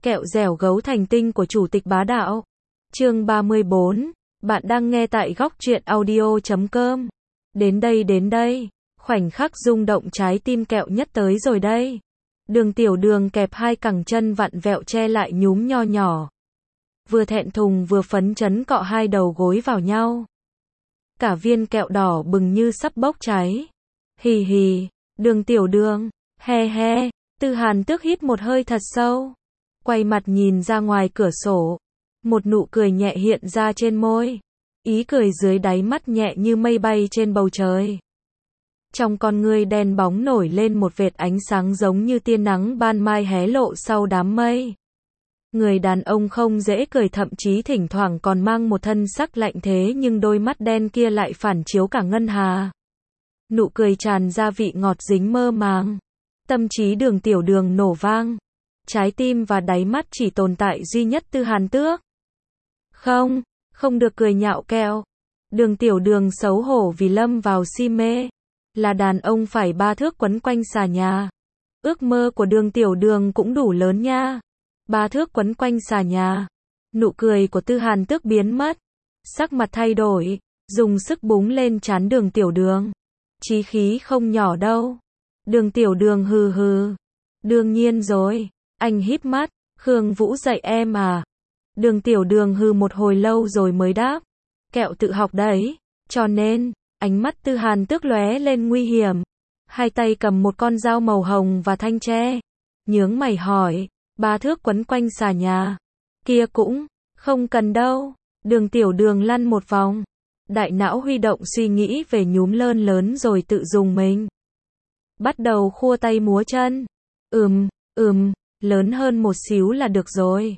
Kẹo dẻo gấu thành tinh của Chủ tịch Bá Đạo. Chương 34. Bạn đang nghe tại góc truyện audio.com. Đến đây. Khoảnh khắc rung động trái tim kẹo nhất tới rồi đây. Đường Tiểu Đường kẹp hai cẳng chân vặn vẹo che lại nhúm nho nhỏ. Vừa thẹn thùng vừa phấn chấn cọ hai đầu gối vào nhau. Cả viên kẹo đỏ bừng như sắp bốc cháy. Hì hì, Đường Tiểu Đường, he he. Tư Hàn Tước hít một hơi thật sâu. Quay mặt nhìn ra ngoài cửa sổ. Một nụ cười nhẹ hiện ra trên môi. Ý cười dưới đáy mắt nhẹ như mây bay trên bầu trời. Trong con ngươi đen bóng nổi lên một vệt ánh sáng giống như tia nắng ban mai hé lộ sau đám mây. Người đàn ông không dễ cười, thậm chí thỉnh thoảng còn mang một thân sắc lạnh, thế nhưng đôi mắt đen kia lại phản chiếu cả ngân hà. Nụ cười tràn ra vị ngọt dính mơ màng. Tâm trí Đường Tiểu Đường nổ vang. Trái tim và đáy mắt chỉ tồn tại duy nhất Tư Hàn Tước. Không được cười nhạo kẹo. Đường Tiểu Đường xấu hổ vì lâm vào si mê. Là đàn ông phải 3 thước quấn quanh xà nhà. Ước mơ của Đường Tiểu Đường cũng đủ lớn nha. 3 thước quấn quanh xà nhà. Nụ cười của Tư Hàn Tước biến mất. Sắc mặt thay đổi. Dùng sức búng lên trán Đường Tiểu Đường. Chí khí không nhỏ đâu. Đường Tiểu Đường hừ hừ. Đương nhiên rồi. Anh híp mắt. Khương Vũ dạy em à? Đường Tiểu Đường hừ một hồi lâu rồi mới đáp. Kẹo tự học đấy. Cho nên, ánh mắt Tư Hàn Tước lóe lên nguy hiểm. Hai tay cầm một con dao màu hồng và thanh tre. Nhướng mày hỏi. 3 thước quấn quanh xà nhà. Kia cũng, không cần đâu. Đường Tiểu Đường lăn một vòng. Đại não huy động suy nghĩ về nhúm lơn lớn rồi tự dùng mình. Bắt đầu khua tay múa chân. Lớn hơn một xíu là được rồi.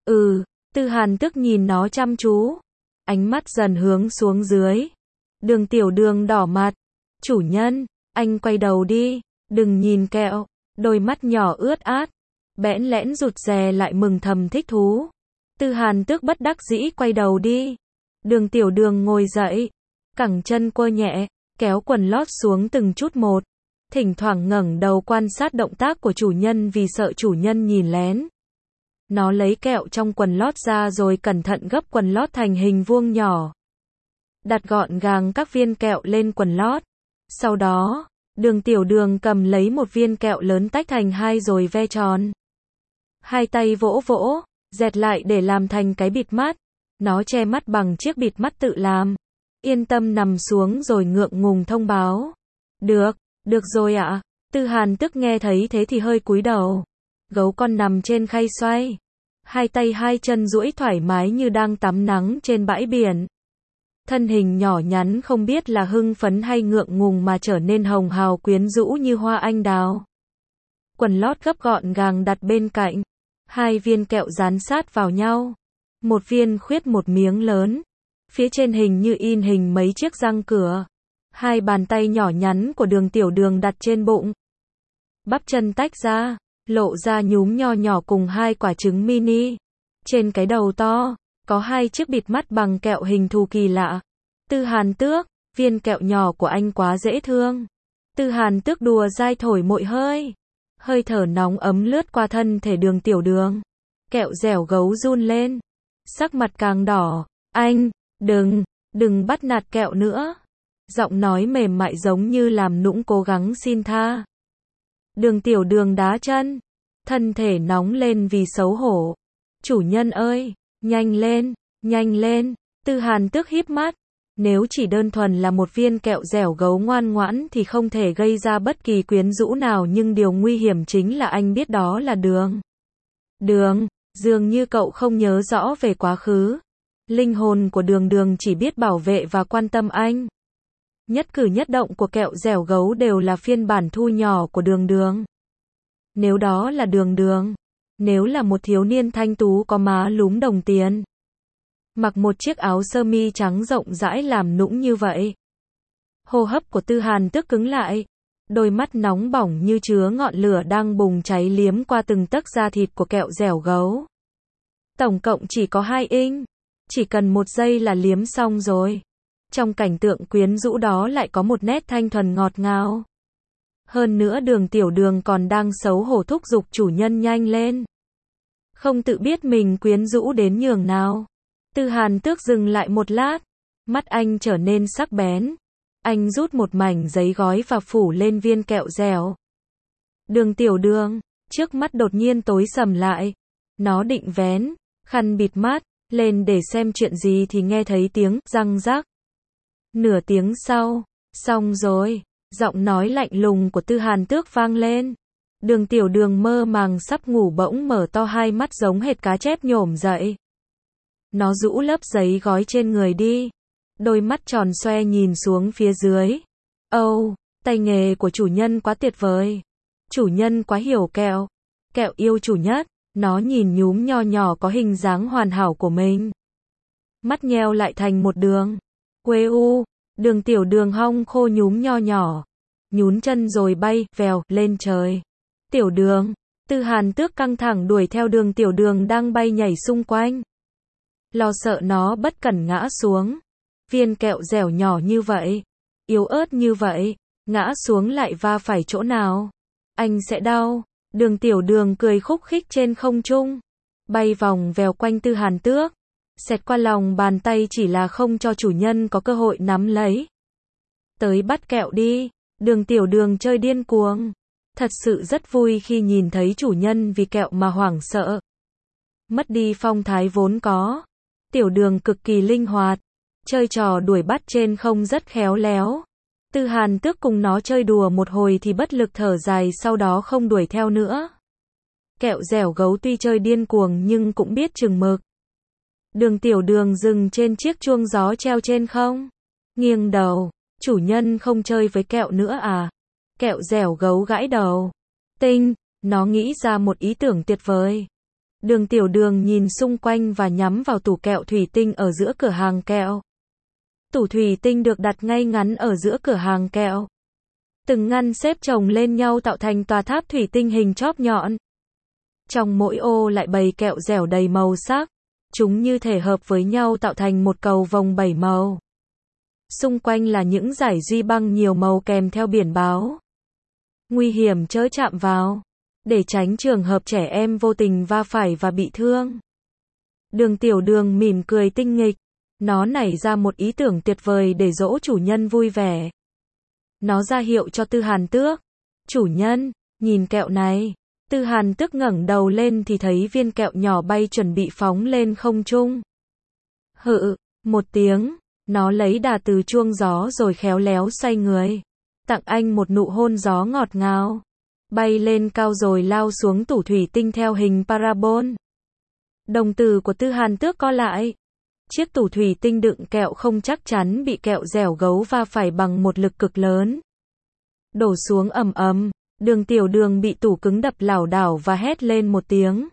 Tư Hàn Tước nhìn nó chăm chú. Ánh mắt dần hướng xuống dưới. Đường Tiểu Đường đỏ mặt. Chủ nhân, anh quay đầu đi. Đừng nhìn kẹo. Đôi mắt nhỏ ướt át. Bẽn lẽn rụt rè lại mừng thầm thích thú. Tư Hàn Tước bất đắc dĩ quay đầu đi. Đường Tiểu Đường ngồi dậy. Cẳng chân quơ nhẹ. Kéo quần lót xuống từng chút một. Thỉnh thoảng ngẩng đầu quan sát động tác của chủ nhân vì sợ chủ nhân nhìn lén. Nó lấy kẹo trong quần lót ra rồi cẩn thận gấp quần lót thành hình vuông nhỏ. Đặt gọn gàng các viên kẹo lên quần lót. Sau đó, Đường Tiểu Đường cầm lấy một viên kẹo lớn tách thành hai rồi ve tròn. Hai tay vỗ vỗ, dẹt lại để làm thành cái bịt mắt. Nó che mắt bằng chiếc bịt mắt tự làm. Yên tâm nằm xuống rồi ngượng ngùng thông báo. Được rồi ạ. Tư Hàn Tước nghe thấy thế thì hơi cúi đầu. Gấu con nằm trên khay xoay. Hai tay hai chân duỗi thoải mái như đang tắm nắng trên bãi biển. Thân hình nhỏ nhắn không biết là hưng phấn hay ngượng ngùng mà trở nên hồng hào quyến rũ như hoa anh đào. Quần lót gấp gọn gàng đặt bên cạnh. Hai viên kẹo dán sát vào nhau. Một viên khuyết một miếng lớn. Phía trên hình như in hình mấy chiếc răng cửa. Hai bàn tay nhỏ nhắn của Đường Tiểu Đường đặt trên bụng. Bắp chân tách ra, lộ ra nhúm nho nhỏ cùng hai quả trứng mini. Trên cái đầu to, có hai chiếc bịt mắt bằng kẹo hình thù kỳ lạ. Tư Hàn Tước, viên kẹo nhỏ của anh quá dễ thương. Tư Hàn Tước đùa dai thổi mội hơi. Hơi thở nóng ấm lướt qua thân thể Đường Tiểu Đường. Kẹo dẻo gấu run lên. Sắc mặt càng đỏ. Anh, đừng bắt nạt kẹo nữa. Giọng nói mềm mại giống như làm nũng cố gắng xin tha. Đường Tiểu Đường đá chân. Thân thể nóng lên vì xấu hổ. Chủ nhân ơi, nhanh lên. Tư Hàn Tước híp mắt. Nếu chỉ đơn thuần là một viên kẹo dẻo gấu ngoan ngoãn thì không thể gây ra bất kỳ quyến rũ nào, nhưng điều nguy hiểm chính là anh biết đó là Đường. Dường như cậu không nhớ rõ về quá khứ. Linh hồn của Đường chỉ biết bảo vệ và quan tâm anh. Nhất cử nhất động của kẹo dẻo gấu đều là phiên bản thu nhỏ của Đường. Nếu đó là Đường, nếu là một thiếu niên thanh tú có má lúm đồng tiền, mặc một chiếc áo sơ mi trắng rộng rãi làm nũng như vậy. Hô hấp của Tư Hàn Tước cứng lại. Đôi mắt nóng bỏng như chứa ngọn lửa đang bùng cháy liếm qua từng tấc da thịt của kẹo dẻo gấu. Tổng cộng chỉ có 2 inch. Chỉ cần 1 giây là liếm xong rồi. Trong cảnh tượng quyến rũ đó lại có một nét thanh thuần ngọt ngào. Hơn nữa Đường Tiểu Đường còn đang xấu hổ thúc giục chủ nhân nhanh lên. Không tự biết mình quyến rũ đến nhường nào. Tư Hàn Tước dừng lại một lát. Mắt anh trở nên sắc bén. Anh rút một mảnh giấy gói và phủ lên viên kẹo dẻo. Đường Tiểu Đường, trước mắt đột nhiên tối sầm lại. Nó định vén khăn bịt mắt lên để xem chuyện gì thì nghe thấy tiếng răng rắc. Nửa tiếng sau, xong rồi, giọng nói lạnh lùng của Tư Hàn Tước vang lên. Đường Tiểu Đường mơ màng sắp ngủ bỗng mở to hai mắt giống hệt cá chép nhổm dậy. Nó rũ lớp giấy gói trên người đi. Đôi mắt tròn xoe nhìn xuống phía dưới. Âu, tay nghề của chủ nhân quá tuyệt vời. Chủ nhân quá hiểu kẹo. Kẹo yêu chủ nhất. Nó nhìn nhúm nho nhỏ có hình dáng hoàn hảo của mình. Mắt nheo lại thành một đường. Quê u, Đường Tiểu Đường hong khô nhúm nho nhỏ. Nhún chân rồi bay, vèo, lên trời. Tiểu Đường, Tư Hàn Tước căng thẳng đuổi theo Đường Tiểu Đường đang bay nhảy xung quanh. Lo sợ nó bất cẩn ngã xuống. Viên kẹo dẻo nhỏ như vậy, yếu ớt như vậy, ngã xuống lại va phải chỗ nào? Anh sẽ đau. Đường Tiểu Đường cười khúc khích trên không trung, bay vòng vèo quanh Tư Hàn Tước, xẹt qua lòng bàn tay chỉ là không cho chủ nhân có cơ hội nắm lấy. Tới bắt kẹo đi. Đường Tiểu Đường chơi điên cuồng. Thật sự rất vui khi nhìn thấy chủ nhân vì kẹo mà hoảng sợ. Mất đi phong thái vốn có. Tiểu Đường cực kỳ linh hoạt. Chơi trò đuổi bắt trên không rất khéo léo. Tư Hàn Tước cùng nó chơi đùa một hồi thì bất lực thở dài, sau đó không đuổi theo nữa. Kẹo dẻo gấu tuy chơi điên cuồng nhưng cũng biết chừng mực. Đường Tiểu Đường dừng trên chiếc chuông gió treo trên không. Nghiêng đầu. Chủ nhân không chơi với kẹo nữa à? Kẹo dẻo gấu gãi đầu. Tinh, nó nghĩ ra một ý tưởng tuyệt vời. Đường Tiểu Đường nhìn xung quanh và nhắm vào tủ kẹo thủy tinh ở giữa cửa hàng kẹo. Tủ thủy tinh được đặt ngay ngắn ở giữa cửa hàng kẹo. Từng ngăn xếp chồng lên nhau tạo thành tòa tháp thủy tinh hình chóp nhọn. Trong mỗi ô lại bày kẹo dẻo đầy màu sắc. Chúng như thể hợp với nhau tạo thành một cầu vồng 7 màu. Xung quanh là những dải duy băng nhiều màu kèm theo biển báo. Nguy hiểm chớ chạm vào. Để tránh trường hợp trẻ em vô tình va phải và bị thương. Đường Tiểu Đường mỉm cười tinh nghịch. Nó nảy ra một ý tưởng tuyệt vời để dỗ chủ nhân vui vẻ. Nó ra hiệu cho Tư Hàn Tước. Chủ nhân, nhìn kẹo này. Tư Hàn Tước ngẩng đầu lên thì thấy viên kẹo nhỏ bay chuẩn bị phóng lên không trung. Hự, một tiếng, nó lấy đà từ chuông gió rồi khéo léo xoay người. Tặng anh một nụ hôn gió ngọt ngào. Bay lên cao rồi lao xuống tủ thủy tinh theo hình parabol. Đồng tử của Tư Hàn Tước co lại. Chiếc tủ thủy tinh đựng kẹo không chắc chắn bị kẹo dẻo gấu va phải bằng một lực cực lớn. Đổ xuống ầm ầm. Đường Tiểu Đường bị tủ cứng đập lảo đảo và hét lên một tiếng.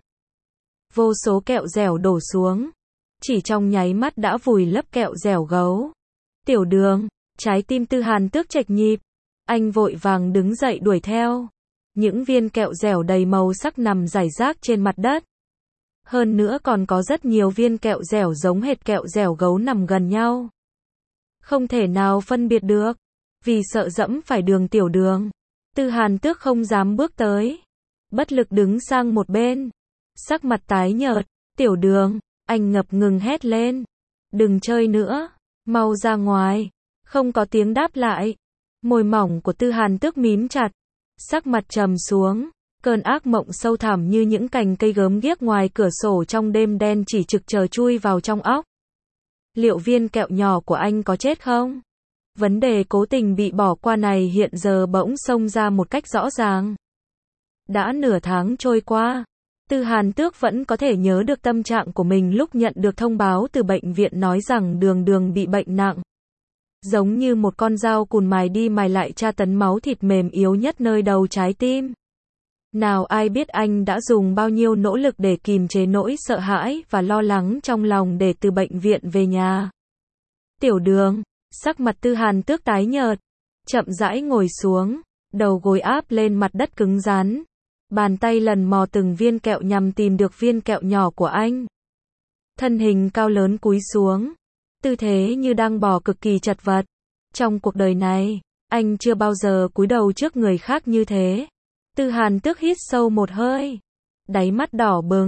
Vô số kẹo dẻo đổ xuống. Chỉ trong nháy mắt đã vùi lấp kẹo dẻo gấu. Tiểu Đường, trái tim Tư Hàn Tước chệch nhịp. Anh vội vàng đứng dậy đuổi theo. Những viên kẹo dẻo đầy màu sắc nằm rải rác trên mặt đất. Hơn nữa còn có rất nhiều viên kẹo dẻo giống hệt kẹo dẻo gấu nằm gần nhau. Không thể nào phân biệt được. Vì sợ dẫm phải Đường Tiểu Đường, Tư Hàn Tước không dám bước tới. Bất lực đứng sang một bên. Sắc mặt tái nhợt. Tiểu Đường, anh ngập ngừng hét lên. Đừng chơi nữa. Mau ra ngoài. Không có tiếng đáp lại. Môi mỏng của Tư Hàn Tước mím chặt. Sắc mặt trầm xuống. Cơn ác mộng sâu thẳm như những cành cây gớm ghiếc ngoài cửa sổ trong đêm đen chỉ trực chờ chui vào trong óc. Liệu viên kẹo nhỏ của anh có chết không? Vấn đề cố tình bị bỏ qua này hiện giờ bỗng xông ra một cách rõ ràng. Đã nửa tháng trôi qua, Tư Hàn Tước vẫn có thể nhớ được tâm trạng của mình lúc nhận được thông báo từ bệnh viện nói rằng Đường Đường bị bệnh nặng. Giống như một con dao cùn mài đi mài lại tra tấn máu thịt mềm yếu nhất nơi đầu trái tim. Nào ai biết anh đã dùng bao nhiêu nỗ lực để kìm chế nỗi sợ hãi và lo lắng trong lòng để từ bệnh viện về nhà. Tiểu Đường, sắc mặt Tư Hàn Tước tái nhợt, chậm rãi ngồi xuống, đầu gối áp lên mặt đất cứng rắn. Bàn tay lần mò từng viên kẹo nhằm tìm được viên kẹo nhỏ của anh. Thân hình cao lớn cúi xuống, tư thế như đang bò cực kỳ chật vật. Trong cuộc đời này, anh chưa bao giờ cúi đầu trước người khác như thế. Tư Hàn Tước hít sâu một hơi, đáy mắt đỏ bừng,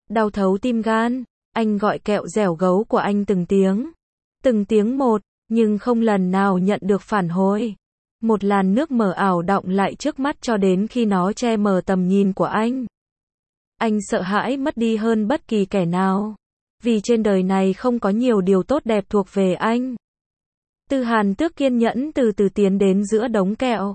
đau thấu tim gan. Anh gọi kẹo dẻo gấu của anh từng tiếng một, nhưng không lần nào nhận được phản hồi. Một làn nước mờ ảo đọng lại trước mắt cho đến khi nó che mờ tầm nhìn của anh. Anh sợ hãi mất đi hơn bất kỳ kẻ nào. Vì trên đời này không có nhiều điều tốt đẹp thuộc về anh. Tư Hàn Tước kiên nhẫn từ từ tiến đến giữa đống kẹo.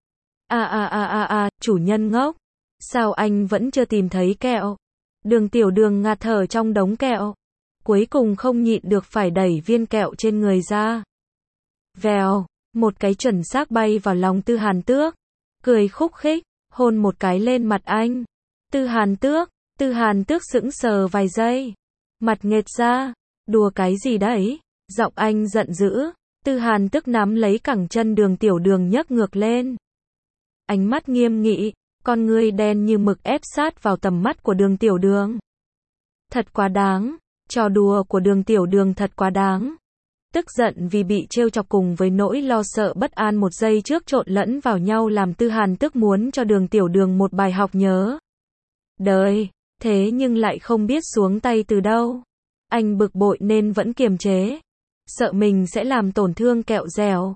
Chủ nhân ngốc. Sao anh vẫn chưa tìm thấy kẹo? Đường Tiểu Đường ngạt thở trong đống kẹo. Cuối cùng không nhịn được phải đẩy viên kẹo trên người ra. Vèo, một cái chuẩn xác bay vào lòng Tư Hàn Tước. Cười khúc khích, hôn một cái lên mặt anh. Tư Hàn Tước sững sờ vài giây. Mặt nghệt ra, đùa cái gì đấy? Giọng anh giận dữ. Tư Hàn Tước nắm lấy cẳng chân Đường Tiểu Đường nhấc ngược lên. Ánh mắt nghiêm nghị, con ngươi đen như mực ép sát vào tầm mắt của Đường Tiểu Đường. Thật quá đáng, trò đùa của Đường Tiểu Đường thật quá đáng. Tức giận vì bị trêu chọc cùng với nỗi lo sợ bất an một giây trước trộn lẫn vào nhau làm Tư Hàn Tước muốn cho Đường Tiểu Đường một bài học nhớ đời, thế nhưng lại không biết xuống tay từ đâu. Anh bực bội nên vẫn kiềm chế, sợ mình sẽ làm tổn thương kẹo dẻo.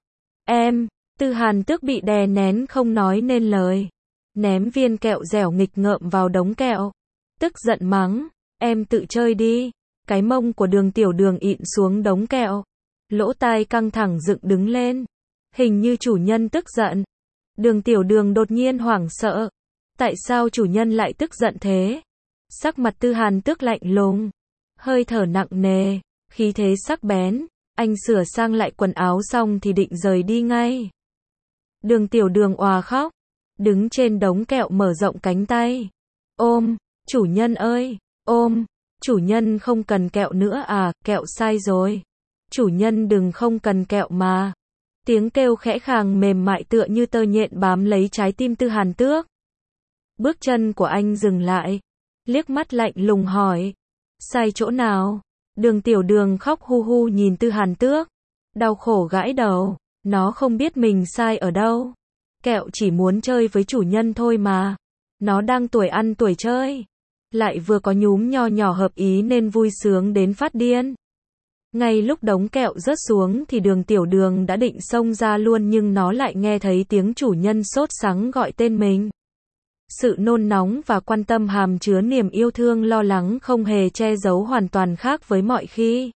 Tư Hàn Tước bị đè nén không nói nên lời, ném viên kẹo dẻo nghịch ngợm vào đống kẹo, tức giận mắng, em tự chơi đi. Cái mông của Đường Tiểu Đường ịn xuống đống kẹo, lỗ tai căng thẳng dựng đứng lên, hình như chủ nhân tức giận. Đường Tiểu Đường đột nhiên hoảng sợ, tại sao chủ nhân lại tức giận thế? Sắc mặt Tư Hàn Tước lạnh lùng, hơi thở nặng nề, khí thế sắc bén. Anh sửa sang lại quần áo xong thì định rời đi ngay. Đường Tiểu Đường òa khóc, đứng trên đống kẹo mở rộng cánh tay. Ôm, chủ nhân ơi, ôm, chủ nhân không cần kẹo nữa à, kẹo sai rồi. Chủ nhân đừng không cần kẹo mà. Tiếng kêu khẽ khàng mềm mại tựa như tơ nhện bám lấy trái tim Tư Hàn Tước. Bước chân của anh dừng lại, liếc mắt lạnh lùng hỏi, sai chỗ nào? Đường Tiểu Đường khóc hu hu nhìn Tư Hàn Tước, đau khổ gãi đầu, nó không biết mình sai ở đâu. Kẹo chỉ muốn chơi với chủ nhân thôi mà. Nó đang tuổi ăn tuổi chơi, lại vừa có nhúm nho nhỏ hợp ý nên vui sướng đến phát điên. Ngay lúc đống kẹo rớt xuống thì Đường Tiểu Đường đã định xông ra luôn nhưng nó lại nghe thấy tiếng chủ nhân sốt sắng gọi tên mình. Sự nôn nóng và quan tâm hàm chứa niềm yêu thương lo lắng không hề che giấu hoàn toàn khác với mọi khi.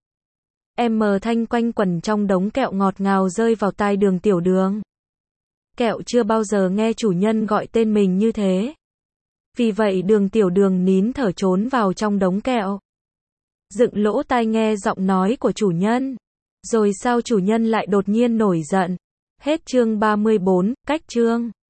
Thanh quanh quẩn trong đống kẹo ngọt ngào rơi vào tai Đường Tiểu Đường. Kẹo chưa bao giờ nghe chủ nhân gọi tên mình như thế. Vì vậy Đường Tiểu Đường nín thở trốn vào trong đống kẹo, dựng lỗ tai nghe giọng nói của chủ nhân. Rồi sao chủ nhân lại đột nhiên nổi giận? Hết chương 34, cách chương.